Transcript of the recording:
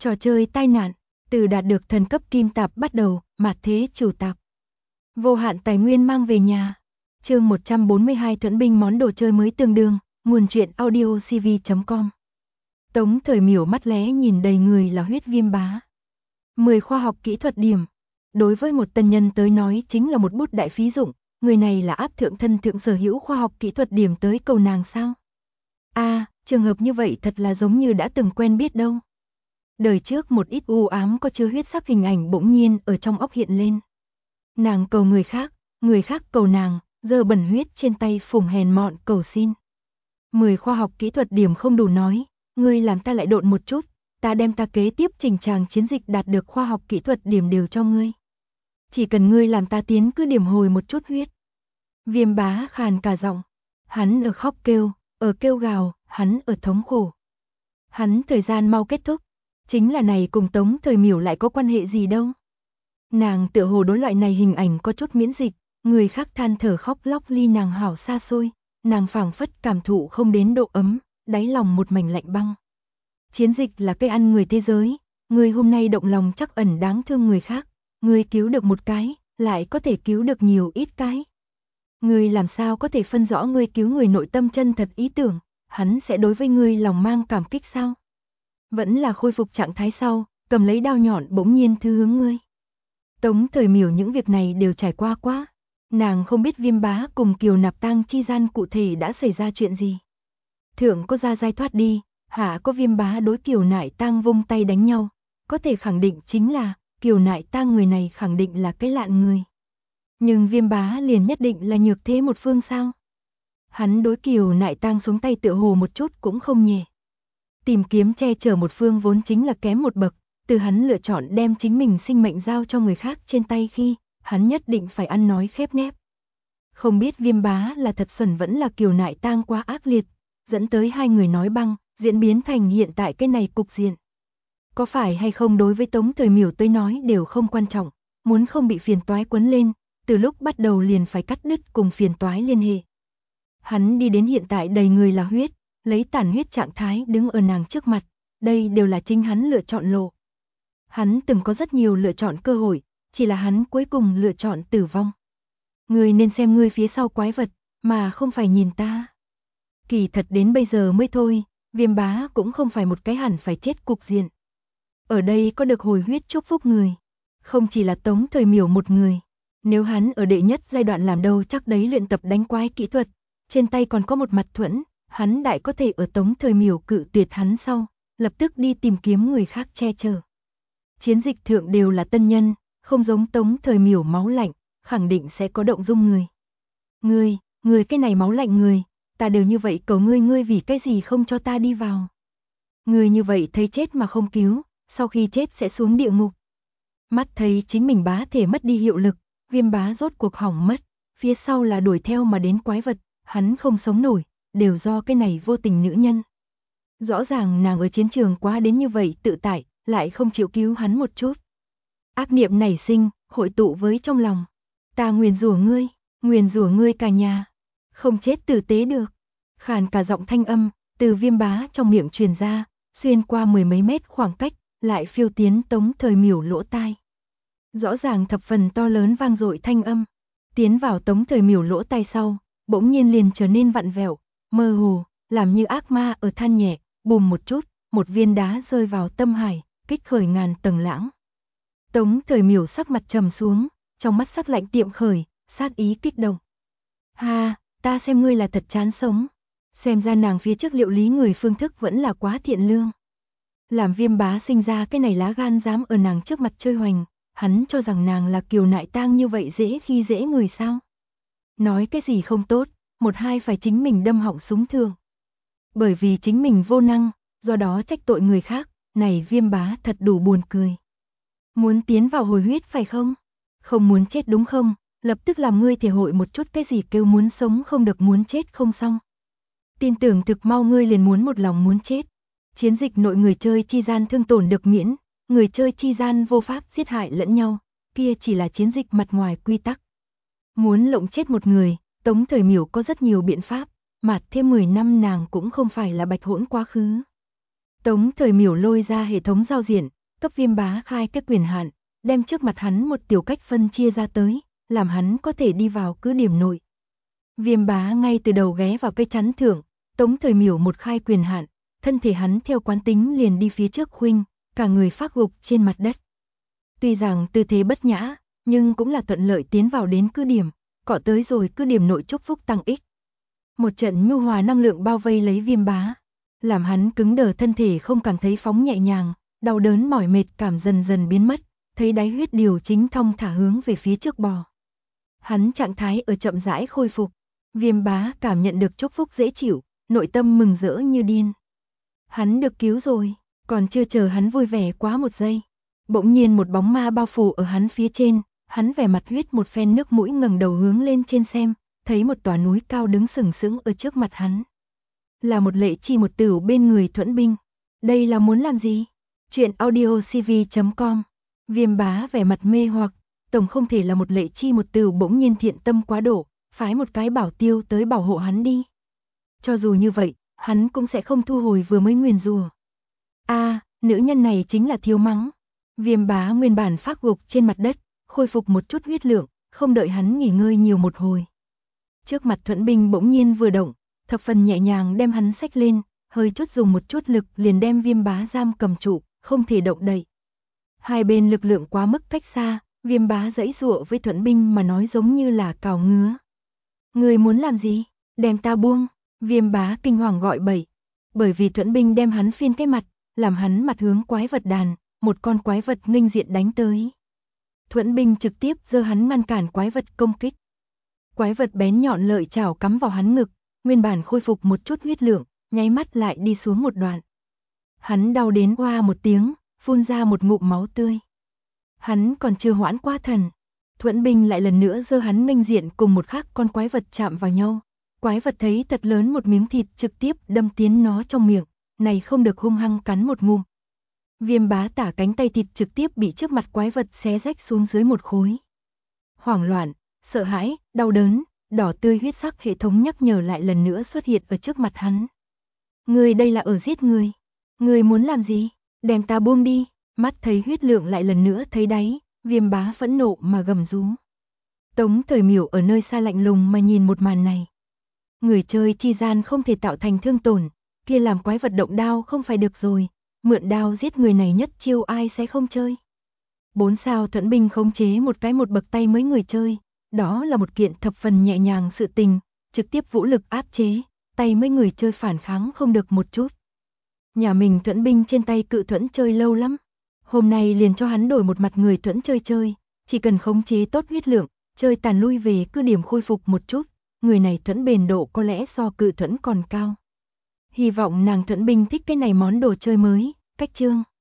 Trò chơi tai nạn, từ đạt được thần cấp kim tạp bắt đầu, mạt thế chủ tạp. Vô hạn tài nguyên mang về nhà. Chương 142 thuẫn binh món đồ chơi mới tương đương, nguồn truyện audiocv.com. Tống Thời Miểu mắt lé nhìn đầy người là huyết viêm bá. 10 khoa học kỹ thuật điểm. Đối với một tân nhân tới nói chính là một bút đại phí dụng, người này là áp thượng thân thượng sở hữu khoa học kỹ thuật điểm tới cầu nàng sao? Trường hợp như vậy thật là giống như đã từng quen biết đâu. Đời trước một ít u ám có chứa huyết sắc hình ảnh bỗng nhiên ở trong óc hiện lên. Nàng cầu người khác cầu nàng, giờ bẩn huyết trên tay phùng hèn mọn cầu xin. 10 khoa học kỹ thuật điểm không đủ nói, ngươi làm ta lại độn một chút, ta đem ta kế tiếp trình tràng chiến dịch đạt được khoa học kỹ thuật điểm đều cho ngươi. Chỉ cần ngươi làm ta tiến cứ điểm hồi một chút huyết. Viêm bá khàn cả giọng, hắn ở khóc kêu, ở kêu gào, hắn ở thống khổ. Hắn thời gian mau kết thúc, chính là này cùng Tống Thời Miểu lại có quan hệ gì đâu. Nàng tựa hồ đối loại này hình ảnh có chút miễn dịch, người khác than thở khóc lóc ly nàng hảo xa xôi, nàng phảng phất cảm thụ không đến độ ấm, đáy lòng một mảnh lạnh băng. Chiến dịch là cây ăn người thế giới, người hôm nay động lòng chắc ẩn đáng thương người khác, người cứu được một cái, lại có thể cứu được nhiều ít cái. Người làm sao có thể phân rõ người cứu người nội tâm chân thật ý tưởng, hắn sẽ đối với người lòng mang cảm kích sao? Vẫn là khôi phục trạng thái sau, cầm lấy đao nhọn bỗng nhiên thư hướng ngươi. Tống Thời Miểu những việc này đều trải qua quá, nàng không biết Viêm bá cùng Kiều Nạp Tang chi gian cụ thể đã xảy ra chuyện gì. Thượng có ra giai thoát đi, hạ có Viêm bá đối Kiều Nại Tang vung tay đánh nhau, có thể khẳng định chính là Kiều Nại Tang người này khẳng định là cái lạn người. Nhưng Viêm bá liền nhất định là nhược thế một phương sao? Hắn đối Kiều Nại Tang xuống tay tựa hồ một chút cũng không nhẹ. Tìm kiếm che chở một phương vốn chính là kém một bậc, từ hắn lựa chọn đem chính mình sinh mệnh giao cho người khác trên tay khi, hắn nhất định phải ăn nói khép nép. Không biết Viêm bá là thật xuẩn vẫn là Kiều Nại Tang quá ác liệt, dẫn tới hai người nói băng, diễn biến thành hiện tại cái này cục diện. Có phải hay không đối với Tống Thời Miểu tới nói đều không quan trọng, muốn không bị phiền toái quấn lên, từ lúc bắt đầu liền phải cắt đứt cùng phiền toái liên hệ. Hắn đi đến hiện tại đầy người là huyết, lấy tàn huyết trạng thái đứng ở nàng trước mặt, đây đều là chính hắn lựa chọn lộ. Hắn từng có rất nhiều lựa chọn cơ hội, chỉ là hắn cuối cùng lựa chọn tử vong. Ngươi nên xem ngươi phía sau quái vật, mà không phải nhìn ta. Kỳ thật đến bây giờ mới thôi, Viêm bá cũng không phải một cái hẳn phải chết cục diện. Ở đây có được hồi huyết chúc phúc người, không chỉ là Tống Thời Miểu một người. Nếu hắn ở đệ nhất giai đoạn làm đâu chắc đấy luyện tập đánh quái kỹ thuật, trên tay còn có một mặt thuẫn, hắn đại có thể ở Tống Thời Miểu cự tuyệt hắn sau, lập tức đi tìm kiếm người khác che chở. Chiến dịch thượng đều là tân nhân, không giống Tống Thời Miểu máu lạnh, khẳng định sẽ có động dung người. Ngươi cái này máu lạnh người, ta đều như vậy cầu ngươi vì cái gì không cho ta đi vào. Ngươi như vậy thấy chết mà không cứu, sau khi chết sẽ xuống địa ngục. Mắt thấy chính mình bá thể mất đi hiệu lực, Viêm bá rốt cuộc hỏng mất, phía sau là đuổi theo mà đến quái vật, hắn không sống nổi, đều do cái này vô tình nữ nhân. Rõ ràng nàng ở chiến trường quá đến như vậy tự tại, lại không chịu cứu hắn một chút. Ác niệm nảy sinh, hội tụ với trong lòng. Ta nguyền rủa ngươi cả nhà. Không chết tử tế được. Khàn cả giọng thanh âm, từ Viêm bá trong miệng truyền ra, xuyên qua mười mấy mét khoảng cách, lại phiêu tiến Tống Thời Miểu lỗ tai. Rõ ràng thập phần to lớn vang dội thanh âm, tiến vào Tống Thời Miểu lỗ tai sau, bỗng nhiên liền trở nên vặn vẹo, mơ hồ, làm như ác ma ở than nhẹ, bùm một chút, một viên đá rơi vào tâm hải, kích khởi ngàn tầng lãng. Tống Thời Miểu sắc mặt trầm xuống, trong mắt sắc lạnh tiệm khởi, sát ý kích động. Ha, ta xem ngươi là thật chán sống. Xem ra nàng phía trước liệu lý người phương thức vẫn là quá thiện lương. Làm Viêm bá sinh ra cái này lá gan dám ở nàng trước mặt chơi hoành, hắn cho rằng nàng là Kiều Nại Tang như vậy dễ khi dễ người sao. Nói cái gì không tốt, một hai phải chính mình đâm họng súng thương. Bởi vì chính mình vô năng, do đó trách tội người khác, này Viêm bá thật đủ buồn cười. Muốn tiến vào hồi huyết phải không? Không muốn chết đúng không? Lập tức làm ngươi thể hội một chút cái gì kêu muốn sống không được muốn chết không xong. Tin tưởng thực mau ngươi liền muốn một lòng muốn chết. Chiến dịch nội người chơi chi gian thương tổn được miễn, người chơi chi gian vô pháp giết hại lẫn nhau, kia chỉ là chiến dịch mặt ngoài quy tắc. Muốn lộng chết một người, Tống Thời Miểu có rất nhiều biện pháp, mạt thêm 10 năm nàng cũng không phải là bạch hỗn quá khứ. Tống Thời Miểu lôi ra hệ thống giao diện, cấp Viêm Bá khai cái quyền hạn, đem trước mặt hắn một tiểu cách phân chia ra tới, làm hắn có thể đi vào cứ điểm nội. Viêm Bá ngay từ đầu ghé vào cây chắn thượng, Tống Thời Miểu một khai quyền hạn, thân thể hắn theo quán tính liền đi phía trước khuynh, cả người phác gục trên mặt đất. Tuy rằng tư thế bất nhã, nhưng cũng là thuận lợi tiến vào đến cứ điểm, cọ tới rồi cứ điểm nội chúc phúc tăng ích. Một trận nhu hòa năng lượng bao vây lấy Viêm Bá, làm hắn cứng đờ thân thể không cảm thấy phóng nhẹ nhàng, đau đớn mỏi mệt cảm dần dần biến mất, thấy đáy huyết điều chính thong thả hướng về phía trước bò. Hắn trạng thái ở chậm rãi khôi phục, Viêm Bá cảm nhận được chúc phúc dễ chịu, nội tâm mừng rỡ như điên. Hắn được cứu rồi, còn chưa chờ hắn vui vẻ quá một giây, bỗng nhiên một bóng ma bao phủ ở hắn phía trên, hắn vẻ mặt huyết một phen nước mũi ngẩng đầu hướng lên trên xem, thấy một tòa núi cao đứng sừng sững ở trước mặt hắn. Là một Lệ Chi một Tửu bên người Thuẫn binh. Đây là muốn làm gì? Chuyện audio cv.com. Viêm Bá vẻ mặt mê hoặc, tổng không thể là một Lệ Chi một Tửu bỗng nhiên thiện tâm quá độ, phái một cái bảo tiêu tới bảo hộ hắn đi. Cho dù như vậy, hắn cũng sẽ không thu hồi vừa mới nguyền rủa. Nữ nhân này chính là thiếu mắng. Viêm Bá nguyên bản phác gục trên mặt đất, khôi phục một chút huyết lượng, không đợi hắn nghỉ ngơi nhiều một hồi. Trước mặt Thuẫn binh bỗng nhiên vừa động, thập phần nhẹ nhàng đem hắn xách lên, hơi chút dùng một chút lực liền đem Viêm Bá giam cầm trụ, không thể động đậy. Hai bên lực lượng quá mức cách xa, Viêm Bá giãy giụa với Thuẫn binh mà nói giống như là cào ngứa. Người muốn làm gì? Đem ta buông. Viêm Bá kinh hoàng gọi bậy, bởi vì Thuẫn binh đem hắn phiên cái mặt, làm hắn mặt hướng quái vật đàn, một con quái vật nghênh diện đánh tới. Thuẫn binh trực tiếp giơ hắn ngăn cản quái vật công kích. Quái vật bén nhọn lợi chảo cắm vào hắn ngực, nguyên bản khôi phục một chút huyết lượng, nháy mắt lại đi xuống một đoạn. Hắn đau đến oa một tiếng, phun ra một ngụm máu tươi. Hắn còn chưa hoãn qua thần, Thuẫn binh lại lần nữa giơ hắn nghênh diện cùng một khác con quái vật chạm vào nhau. Quái vật thấy thật lớn một miếng thịt trực tiếp đâm tiến nó trong miệng, này không được hung hăng cắn một ngụm. Viêm Bá tả cánh tay thịt trực tiếp bị trước mặt quái vật xé rách xuống dưới một khối. Hoảng loạn, sợ hãi, đau đớn, đỏ tươi huyết sắc hệ thống nhắc nhở lại lần nữa xuất hiện ở trước mặt hắn. Người đây là ở giết người. Người muốn làm gì? Đem ta buông đi. Mắt thấy huyết lượng lại lần nữa thấy đáy, Viêm Bá phẫn nộ mà gầm rú. Tống Thời Miểu ở nơi xa lạnh lùng mà nhìn một màn này. Người chơi chi gian không thể tạo thành thương tổn, kia làm quái vật động đao không phải được rồi, mượn đao giết người này nhất chiêu ai sẽ không chơi. 4 sao Thuẫn binh khống chế một cái một bậc tay mấy người chơi, đó là một kiện thập phần nhẹ nhàng sự tình, trực tiếp vũ lực áp chế, tay mấy người chơi phản kháng không được một chút. Nhà mình Thuẫn binh trên tay cự thuẫn chơi lâu lắm, hôm nay liền cho hắn đổi một mặt người thuẫn chơi, chỉ cần khống chế tốt huyết lượng, chơi tàn lui về cứ điểm khôi phục một chút, người này thuẫn bền độ có lẽ so cự thuẫn còn cao. Hy vọng nàng Thuẫn binh thích cái này món đồ chơi mới, cách chương.